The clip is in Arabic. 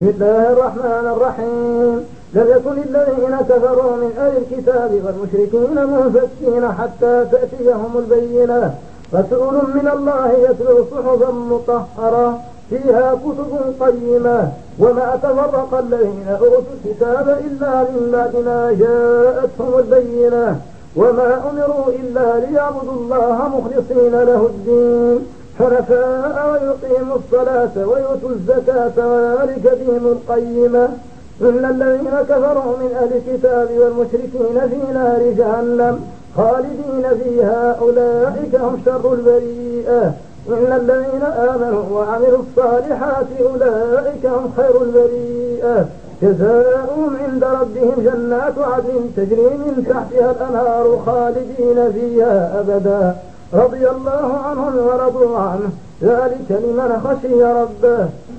بسم الله الرحمن الرحيم. لم يكن الذين كفروا من أهل الكتاب والمشركين منفكين حتى تأتيهم البينة. رسول من الله يتلو صحفا مطهرة فيها كتب قيمة. وما تفرق الذين أوتوا الكتاب إلا من بعد ما جاءتهم البينة. وما أمروا إلا ليعبدوا الله مخلصين له الدين حنفاء ويقيموا الصلاة ويؤتوا الزكاة وذلك دين القيمة. إن الذين كفروا من أهل الكتاب والمشركين في نار جهنم خالدين فيها أولئك هم شر البريئة. إن الذين آمنوا وعملوا الصالحات أولئك هم خير البريئة. جزاؤهم عند ربهم جنات عدن تجري من تحتها الأنهار خالدين فيها أبدا رضي الله عنهم ورضوا عنه ذلك لمن خشي ربه.